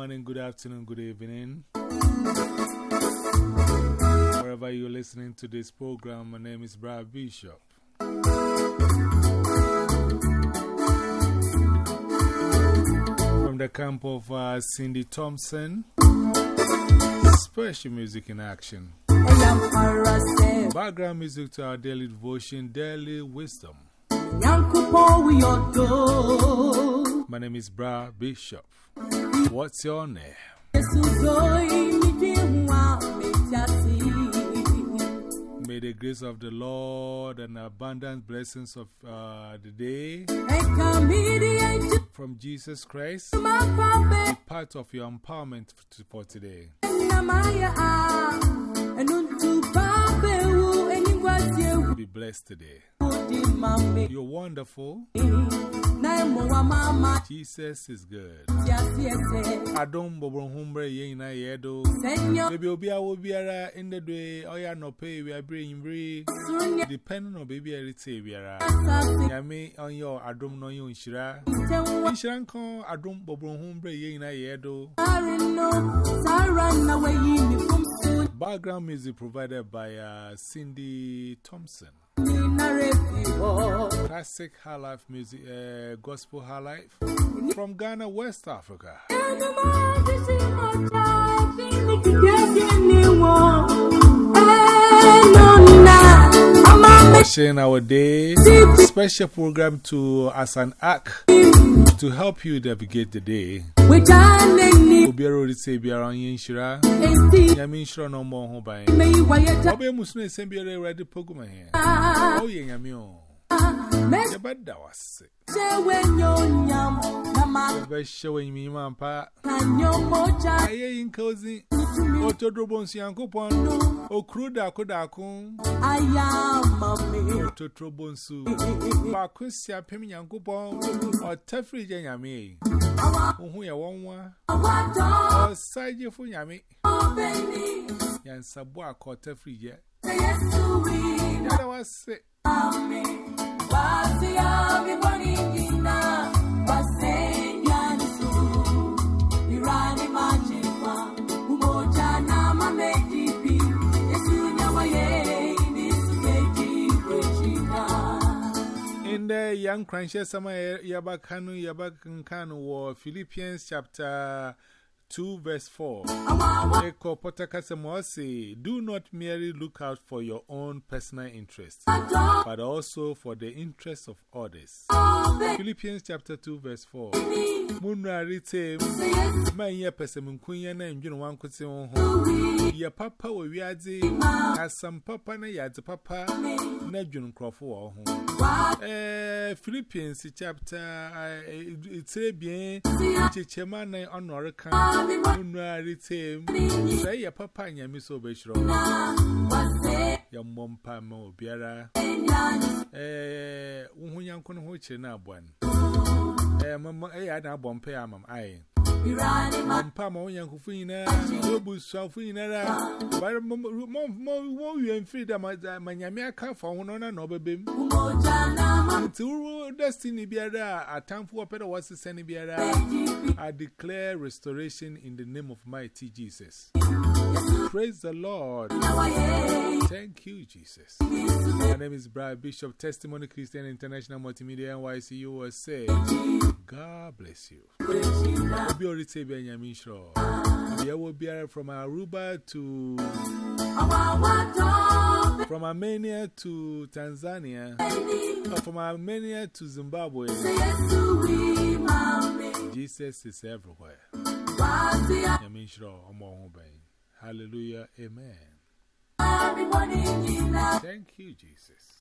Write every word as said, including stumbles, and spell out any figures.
morning, good afternoon, good evening. Wherever you're listening to this program, my name is Brad Bishop. From the camp of uh, Cindy Thompson, special music in action. Background music to our daily devotion, Daily Wisdom. My name is Brad Bishop. What's your name? May the grace of the Lord and abundant blessings of uh, the day from Jesus Christ be part of your empowerment for today. Be blessed today. You're wonderful. Jesus is good. Adom bobo humbre ye na yedo. Baby obi a wo biara in the day oya no pay we are bring free. Depending on baby everything biara. Yami on your adom no you nshira. Nshira nko adom bobo humbre ye na yedo. Background music provided by uh, Cindy Thompson. Classic high life music, uh, gospel high life from Ghana, West Africa. Sharing our day, special program to as an act to help you navigate the day. Obiaro ri se biara onye nshira nyame nshira no mo ho ban obe musune se biara ready poguma here o ye nyame o ye bada wase be shewe nyimi mampa aye inkozi otodrobo nsiankopon okruda kodakun otodrobo nsu ba kunsia pem nyankopon otafri je nyame Uhu ya wonwa Osaje fu nyame Yansabu akota frije Yada wase Wasi ya miboni kina Wase nyanisu Irani majiwa Umoja na mamejipi Yesu nyawaye Nisukeji kwechina In the young crunches, some Yabakanu Yabakan war Philippians chapter two, verse four. Eko Potakasamosi, do not merely look out for your own personal interest, but also for the interests of others. Philippians chapter two, verse four. Munra rite, my year Pesamunkuyan and Jun one could say, oh, your papa will be as some papa na yard papa, Nejun Crawford. Eh, Philippians chapter, it's a bien, Chichemana on Oracan, Munra rite, say your papa and your miss Obeshro, your mom pamo, Biara, eh, Unyanko Hoche na one. Eh, Mamma, I had a bomb pay, Mam. I. Pama, young Fina, Robus, Southina, but more you and freedom, my Yamaka for one on over beam. To destiny Biara, a time for a better was the Sunny Biara. I declare restoration in the name of mighty Jesus. Praise the Lord. Thank you, Jesus. My name is Brad Bishop, Testimony Christian International Multimedia N Y C U S A. God bless you. Be already say Benjamin Shaw. There will be from Aruba to from Armenia to Tanzania, or from Armenia to Zimbabwe. Jesus is everywhere. Benjamin Shaw, hallelujah, amen. Thank you, Jesus.